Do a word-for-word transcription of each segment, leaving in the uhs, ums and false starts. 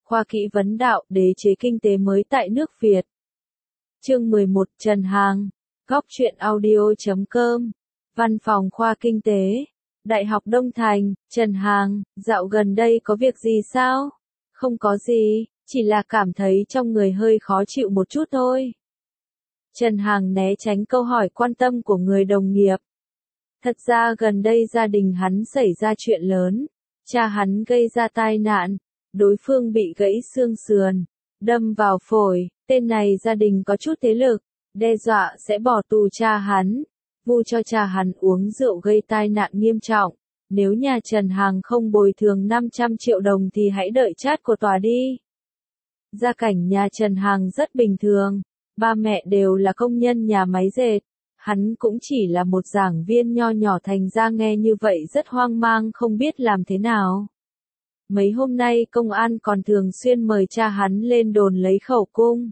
Khoa kỹ vấn đạo, đế chế kinh tế mới tại nước Việt. Chương mười một, Trần Hàng. Góc truyện audio chấm com. Văn phòng khoa kinh tế. Đại học Đông Thành, Trần Hàng, dạo gần đây có việc gì sao? Không có gì, chỉ là cảm thấy trong người hơi khó chịu một chút thôi. Trần Hàng né tránh câu hỏi quan tâm của người đồng nghiệp. Thật ra gần đây gia đình hắn xảy ra chuyện lớn. Cha hắn gây ra tai nạn. Đối phương bị gãy xương sườn, đâm vào phổi. Tên này gia đình có chút thế lực, đe dọa sẽ bỏ tù cha hắn, vu cho cha hắn uống rượu gây tai nạn nghiêm trọng. Nếu nhà Trần Hàng không bồi thường năm trăm triệu đồng thì hãy đợi chát của tòa đi. Gia cảnh nhà Trần Hàng rất bình thường, ba mẹ đều là công nhân nhà máy dệt. Hắn cũng chỉ là một giảng viên nho nhỏ, thành ra nghe như vậy rất hoang mang, không biết làm thế nào. Mấy hôm nay công an còn thường xuyên mời cha hắn lên đồn lấy khẩu cung.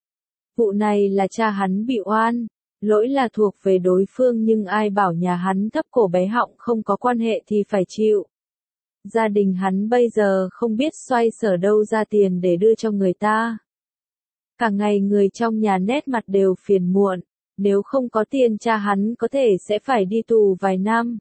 Vụ này là cha hắn bị oan, lỗi là thuộc về đối phương, nhưng ai bảo nhà hắn thấp cổ bé họng không có quan hệ thì phải chịu. Gia đình hắn bây giờ không biết xoay sở đâu ra tiền để đưa cho người ta. Cả ngày người trong nhà nét mặt đều phiền muộn, nếu không có tiền cha hắn có thể sẽ phải đi tù vài năm.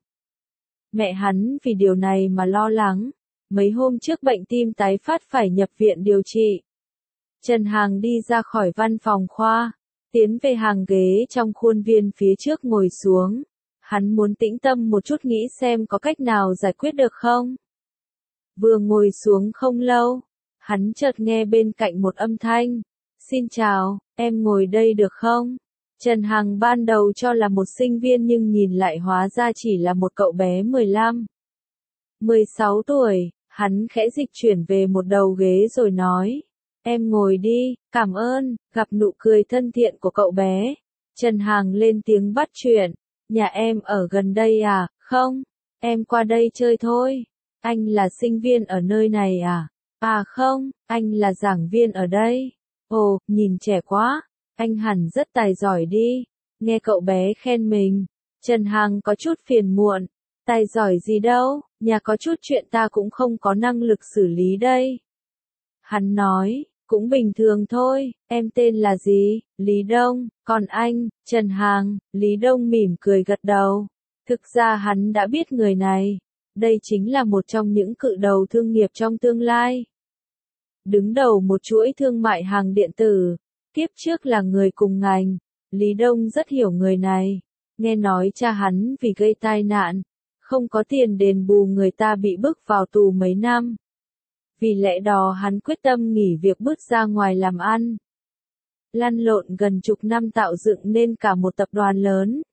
Mẹ hắn vì điều này mà lo lắng, mấy hôm trước bệnh tim tái phát phải nhập viện điều trị. Trần Hàng đi ra khỏi văn phòng khoa, tiến về hàng ghế trong khuôn viên phía trước ngồi xuống. Hắn muốn tĩnh tâm một chút, nghĩ xem có cách nào giải quyết được không. Vừa ngồi xuống không lâu, hắn chợt nghe bên cạnh một âm thanh. Xin chào, em ngồi đây được không? Trần Hàng ban đầu cho là một sinh viên nhưng nhìn lại hóa ra chỉ là một cậu bé mười lăm, mười sáu tuổi. Hắn khẽ dịch chuyển về một đầu ghế rồi nói. Em ngồi đi, cảm ơn. Gặp nụ cười thân thiện của cậu bé, Trần Hàng lên tiếng bắt chuyện. Nhà em ở gần đây à? Không, em qua đây chơi thôi. Anh là sinh viên ở nơi này à? À không, anh là giảng viên ở đây. Ồ, nhìn trẻ quá, anh hẳn rất tài giỏi đi. Nghe cậu bé khen mình, Trần Hàng có chút phiền muộn. Tài giỏi gì đâu, nhà có chút chuyện ta cũng không có năng lực xử lý đây. Hắn nói, cũng bình thường thôi. Em tên là gì? Lý Đông. Còn anh? Trần Hàng. Lý Đông mỉm cười gật đầu. Thực ra hắn đã biết người này. Đây chính là một trong những cự đầu thương nghiệp trong tương lai. Đứng đầu một chuỗi thương mại hàng điện tử. Tiếp trước là người cùng ngành. Lý Đông rất hiểu người này. Nghe nói cha hắn vì gây tai nạn, không có tiền đền bù, người ta bị bức vào tù mấy năm. Vì lẽ đó hắn quyết tâm nghỉ việc bước ra ngoài làm ăn. Lăn lộn gần chục năm tạo dựng nên cả một tập đoàn lớn.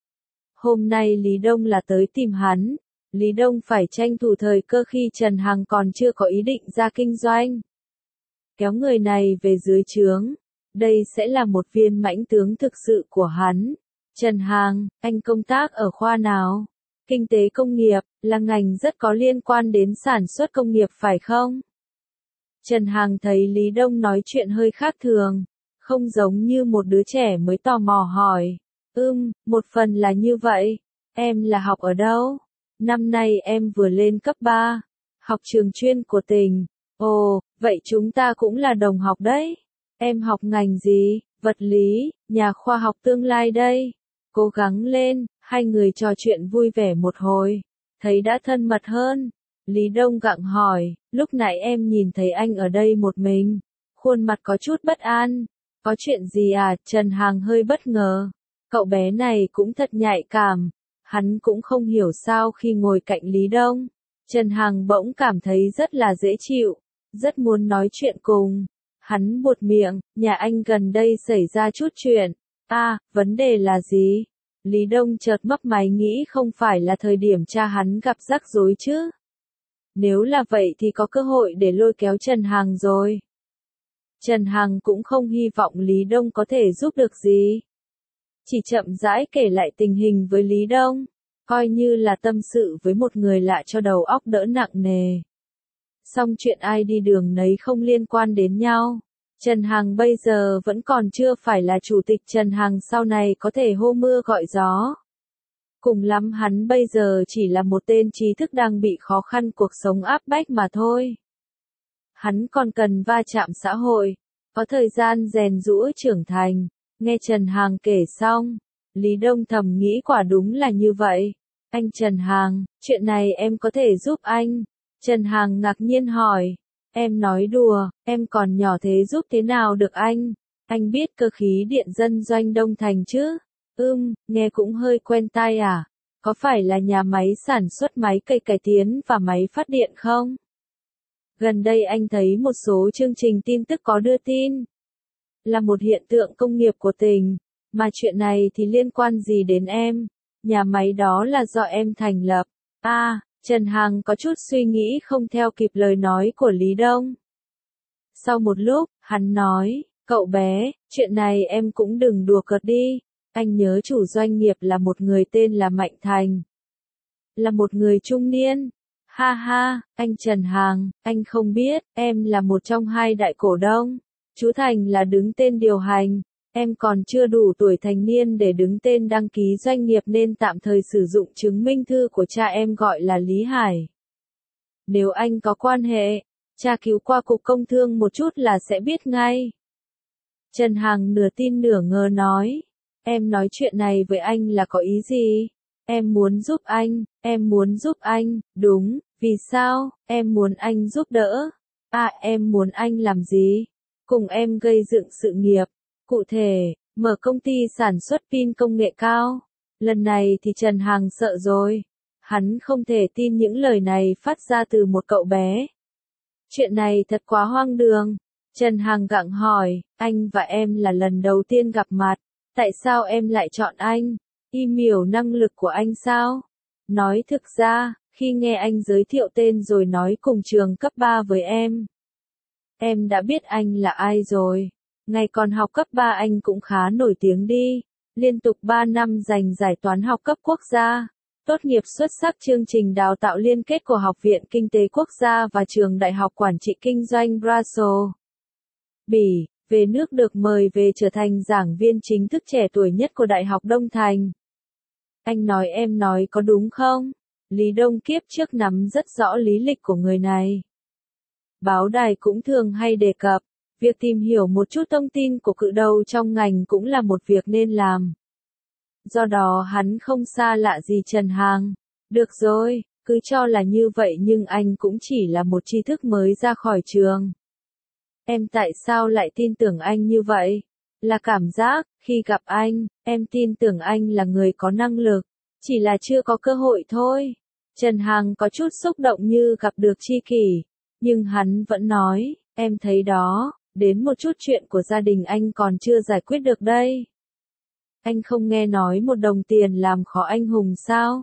Hôm nay Lý Đông là tới tìm hắn. Lý Đông phải tranh thủ thời cơ khi Trần Hàng còn chưa có ý định ra kinh doanh. Kéo người này về dưới trướng. Đây sẽ là một viên mãnh tướng thực sự của hắn. Trần Hàng, anh công tác ở khoa nào? Kinh tế công nghiệp, là ngành rất có liên quan đến sản xuất công nghiệp phải không? Trần Hàng thấy Lý Đông nói chuyện hơi khác thường, không giống như một đứa trẻ mới tò mò hỏi. Ừm, một phần là như vậy. Em là học ở đâu? Năm nay em vừa lên cấp ba, học trường chuyên của tỉnh. Ồ, vậy chúng ta cũng là đồng học đấy. Em học ngành gì? Vật lý, nhà khoa học tương lai đây. Cố gắng lên. Hai người trò chuyện vui vẻ một hồi, thấy đã thân mật hơn. Lý Đông gặng hỏi, lúc nãy em nhìn thấy anh ở đây một mình, khuôn mặt có chút bất an. Có chuyện gì à? Trần Hàng hơi bất ngờ. Cậu bé này cũng thật nhạy cảm. Hắn cũng không hiểu sao khi ngồi cạnh Lý Đông, Trần Hàng bỗng cảm thấy rất là dễ chịu, rất muốn nói chuyện cùng. Hắn buột miệng, nhà anh gần đây xảy ra chút chuyện. À, vấn đề là gì? Lý Đông chợt mấp máy, nghĩ không phải là thời điểm cha hắn gặp rắc rối chứ. Nếu là vậy thì có cơ hội để lôi kéo Trần Hàng rồi. Trần Hàng cũng không hy vọng Lý Đông có thể giúp được gì. Chỉ chậm rãi kể lại tình hình với Lý Đông, coi như là tâm sự với một người lạ cho đầu óc đỡ nặng nề. Xong chuyện ai đi đường nấy không liên quan đến nhau. Trần Hàng bây giờ vẫn còn chưa phải là chủ tịch, Trần Hàng sau này có thể hô mưa gọi gió. Cùng lắm hắn bây giờ chỉ là một tên trí thức đang bị khó khăn cuộc sống áp bách mà thôi. Hắn còn cần va chạm xã hội, có thời gian rèn giũa trưởng thành. Nghe Trần Hàng kể xong, Lý Đông thầm nghĩ quả đúng là như vậy. Anh Trần Hàng, chuyện này em có thể giúp anh? Trần Hàng ngạc nhiên hỏi. Em nói đùa, em còn nhỏ thế giúp thế nào được anh? Anh biết cơ khí điện dân doanh Đông Thành chứ? Ừm, nghe cũng hơi quen tai à? Có phải là nhà máy sản xuất máy cây cải tiến và máy phát điện không? Gần đây anh thấy một số chương trình tin tức có đưa tin. Là một hiện tượng công nghiệp của tỉnh. Mà chuyện này thì liên quan gì đến em? Nhà máy đó là do em thành lập. À, Trần Hằng có chút suy nghĩ không theo kịp lời nói của Lý Đông. Sau một lúc, hắn nói, cậu bé, chuyện này em cũng đừng đùa cợt đi. Anh nhớ chủ doanh nghiệp là một người tên là Mạnh Thành. Là một người trung niên. Ha ha, anh Trần Hằng, anh không biết, em là một trong hai đại cổ đông. Chú Thành là đứng tên điều hành. Em còn chưa đủ tuổi thành niên để đứng tên đăng ký doanh nghiệp nên tạm thời sử dụng chứng minh thư của cha em gọi là Lý Hải. Nếu anh có quan hệ, tra cứu qua Cục Công Thương một chút là sẽ biết ngay. Trần Hằng nửa tin nửa ngờ nói. Em nói chuyện này với anh là có ý gì? Em muốn giúp anh, em muốn giúp anh, đúng, vì sao, em muốn anh giúp đỡ. À, em muốn anh làm gì? Cùng em gây dựng sự nghiệp. Cụ thể, mở công ty sản xuất pin công nghệ cao. Lần này thì Trần Hằng sợ rồi. Hắn không thể tin những lời này phát ra từ một cậu bé. Chuyện này thật quá hoang đường. Trần Hằng gặng hỏi, anh và em là lần đầu tiên gặp mặt. Tại sao em lại chọn anh? Im hiểu năng lực của anh sao? Nói thực ra, khi nghe anh giới thiệu tên rồi nói cùng trường cấp ba với em. Em đã biết anh là ai rồi. Ngày còn học cấp ba anh cũng khá nổi tiếng đi. Liên tục ba năm giành giải toán học cấp quốc gia. Tốt nghiệp xuất sắc chương trình đào tạo liên kết của Học viện Kinh tế Quốc gia và Trường Đại học Quản trị Kinh doanh Brussels. Bỉ, về nước được mời về trở thành giảng viên chính thức trẻ tuổi nhất của Đại học Đông Thành. Anh nói em nói có đúng không? Lý Đông kiếp trước nắm rất rõ lý lịch của người này. Báo đài cũng thường hay đề cập. Việc tìm hiểu một chút thông tin của cự đầu trong ngành cũng là một việc nên làm. Do đó hắn không xa lạ gì Trần Hằng. Được rồi, cứ cho là như vậy nhưng anh cũng chỉ là một tri thức mới ra khỏi trường. Em tại sao lại tin tưởng anh như vậy? Là cảm giác, khi gặp anh, em tin tưởng anh là người có năng lực. Chỉ là chưa có cơ hội thôi. Trần Hằng có chút xúc động như gặp được tri kỷ. Nhưng hắn vẫn nói, em thấy đó. Đến một chút chuyện của gia đình anh còn chưa giải quyết được đây. Anh không nghe nói một đồng tiền làm khó anh hùng sao?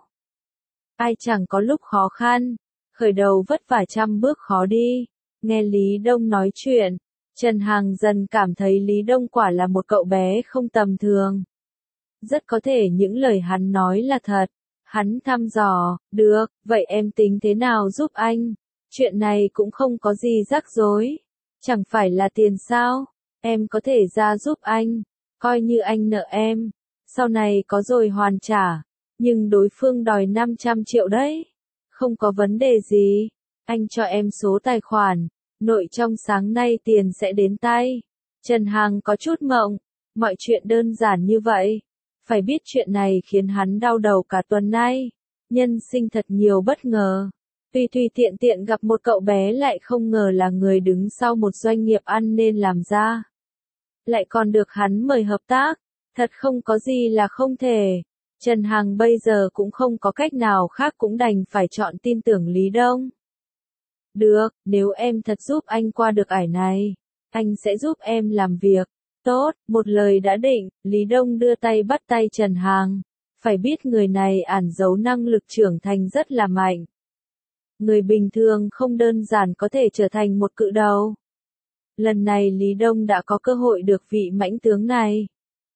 Ai chẳng có lúc khó khăn, khởi đầu vất vả trăm bước khó đi. Nghe Lý Đông nói chuyện, Trần Hằng dần cảm thấy Lý Đông quả là một cậu bé không tầm thường. Rất có thể những lời hắn nói là thật. Hắn thăm dò, được, vậy em tính thế nào giúp anh? Chuyện này cũng không có gì rắc rối. Chẳng phải là tiền sao? Em có thể ra giúp anh. Coi như anh nợ em. Sau này có rồi hoàn trả. Nhưng đối phương đòi năm trăm triệu đấy. Không có vấn đề gì. Anh cho em số tài khoản. Nội trong sáng nay tiền sẽ đến tay. Trần Hằng có chút mộng. Mọi chuyện đơn giản như vậy. Phải biết chuyện này khiến hắn đau đầu cả tuần nay. Nhân sinh thật nhiều bất ngờ. Tùy tùy tiện tiện gặp một cậu bé lại không ngờ là người đứng sau một doanh nghiệp ăn nên làm ra. Lại còn được hắn mời hợp tác. Thật không có gì là không thể. Trần Hằng bây giờ cũng không có cách nào khác cũng đành phải chọn tin tưởng Lý Đông. Được, nếu em thật giúp anh qua được ải này, anh sẽ giúp em làm việc. Tốt, một lời đã định, Lý Đông đưa tay bắt tay Trần Hằng. Phải biết người này ẩn giấu năng lực trưởng thành rất là mạnh. Người bình thường không đơn giản có thể trở thành một cự đầu. Lần này Lý Đông đã có cơ hội được vị mãnh tướng này.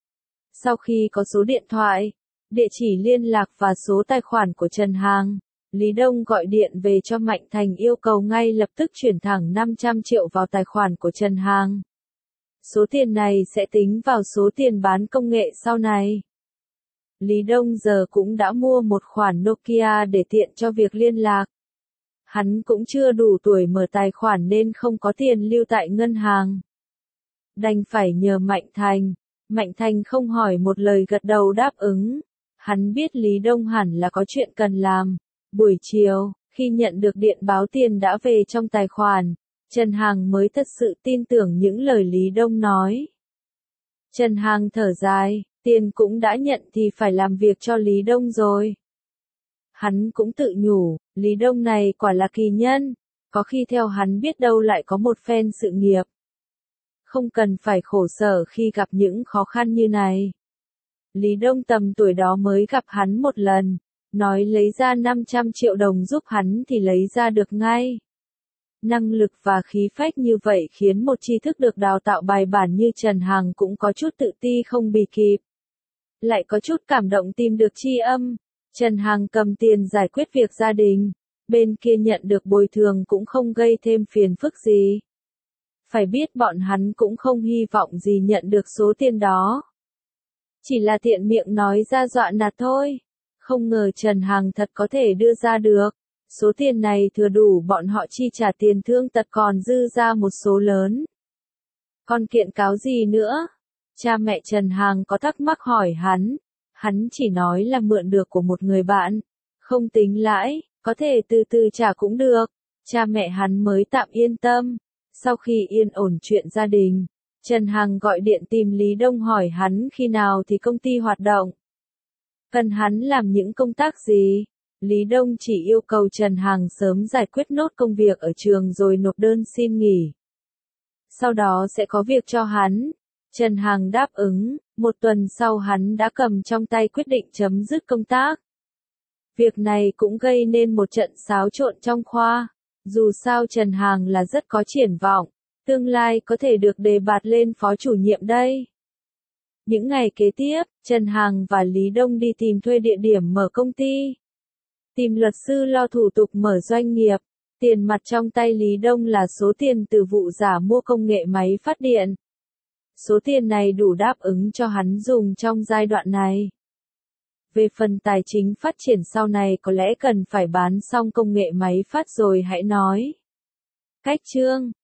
Sau khi có số điện thoại, địa chỉ liên lạc và số tài khoản của Trần Hằng, Lý Đông gọi điện về cho Mạnh Thành yêu cầu ngay lập tức chuyển thẳng năm trăm triệu vào tài khoản của Trần Hằng. Số tiền này sẽ tính vào số tiền bán công nghệ sau này. Lý Đông giờ cũng đã mua một khoản Nokia để tiện cho việc liên lạc. Hắn cũng chưa đủ tuổi mở tài khoản nên không có tiền lưu tại ngân hàng. Đành phải nhờ Mạnh Thành. Mạnh Thành không hỏi một lời gật đầu đáp ứng. Hắn biết Lý Đông hẳn là có chuyện cần làm. Buổi chiều, khi nhận được điện báo tiền đã về trong tài khoản, Trần Hằng mới thật sự tin tưởng những lời Lý Đông nói. Trần Hằng thở dài, tiền cũng đã nhận thì phải làm việc cho Lý Đông rồi. Hắn cũng tự nhủ, Lý Đông này quả là kỳ nhân, có khi theo hắn biết đâu lại có một phen sự nghiệp. Không cần phải khổ sở khi gặp những khó khăn như này. Lý Đông tầm tuổi đó mới gặp hắn một lần, nói lấy ra năm trăm triệu đồng giúp hắn thì lấy ra được ngay. Năng lực và khí phách như vậy khiến một tri thức được đào tạo bài bản như Trần Hằng cũng có chút tự ti không bì kịp. Lại có chút cảm động tìm được tri âm. Trần Hằng cầm tiền giải quyết việc gia đình, bên kia nhận được bồi thường cũng không gây thêm phiền phức gì. Phải biết bọn hắn cũng không hy vọng gì nhận được số tiền đó. Chỉ là tiện miệng nói ra dọa nạt thôi. Không ngờ Trần Hằng thật có thể đưa ra được. Số tiền này thừa đủ bọn họ chi trả tiền thương tật còn dư ra một số lớn. Còn kiện cáo gì nữa? Cha mẹ Trần Hằng có thắc mắc hỏi hắn. Hắn chỉ nói là mượn được của một người bạn. Không tính lãi, có thể từ từ trả cũng được. Cha mẹ hắn mới tạm yên tâm. Sau khi yên ổn chuyện gia đình, Trần Hằng gọi điện tìm Lý Đông hỏi hắn khi nào thì công ty hoạt động. Cần hắn làm những công tác gì? Lý Đông chỉ yêu cầu Trần Hằng sớm giải quyết nốt công việc ở trường rồi nộp đơn xin nghỉ. Sau đó sẽ có việc cho hắn. Trần Hằng đáp ứng, một tuần sau hắn đã cầm trong tay quyết định chấm dứt công tác. Việc này cũng gây nên một trận xáo trộn trong khoa. Dù sao Trần Hằng là rất có triển vọng, tương lai có thể được đề bạt lên phó chủ nhiệm đây. Những ngày kế tiếp, Trần Hằng và Lý Đông đi tìm thuê địa điểm mở công ty. Tìm luật sư lo thủ tục mở doanh nghiệp. Tiền mặt trong tay Lý Đông là số tiền từ vụ giả mua công nghệ máy phát điện. Số tiền này đủ đáp ứng cho hắn dùng trong giai đoạn này. Về phần tài chính phát triển sau này có lẽ cần phải bán xong công nghệ máy phát rồi hãy nói. Cách chương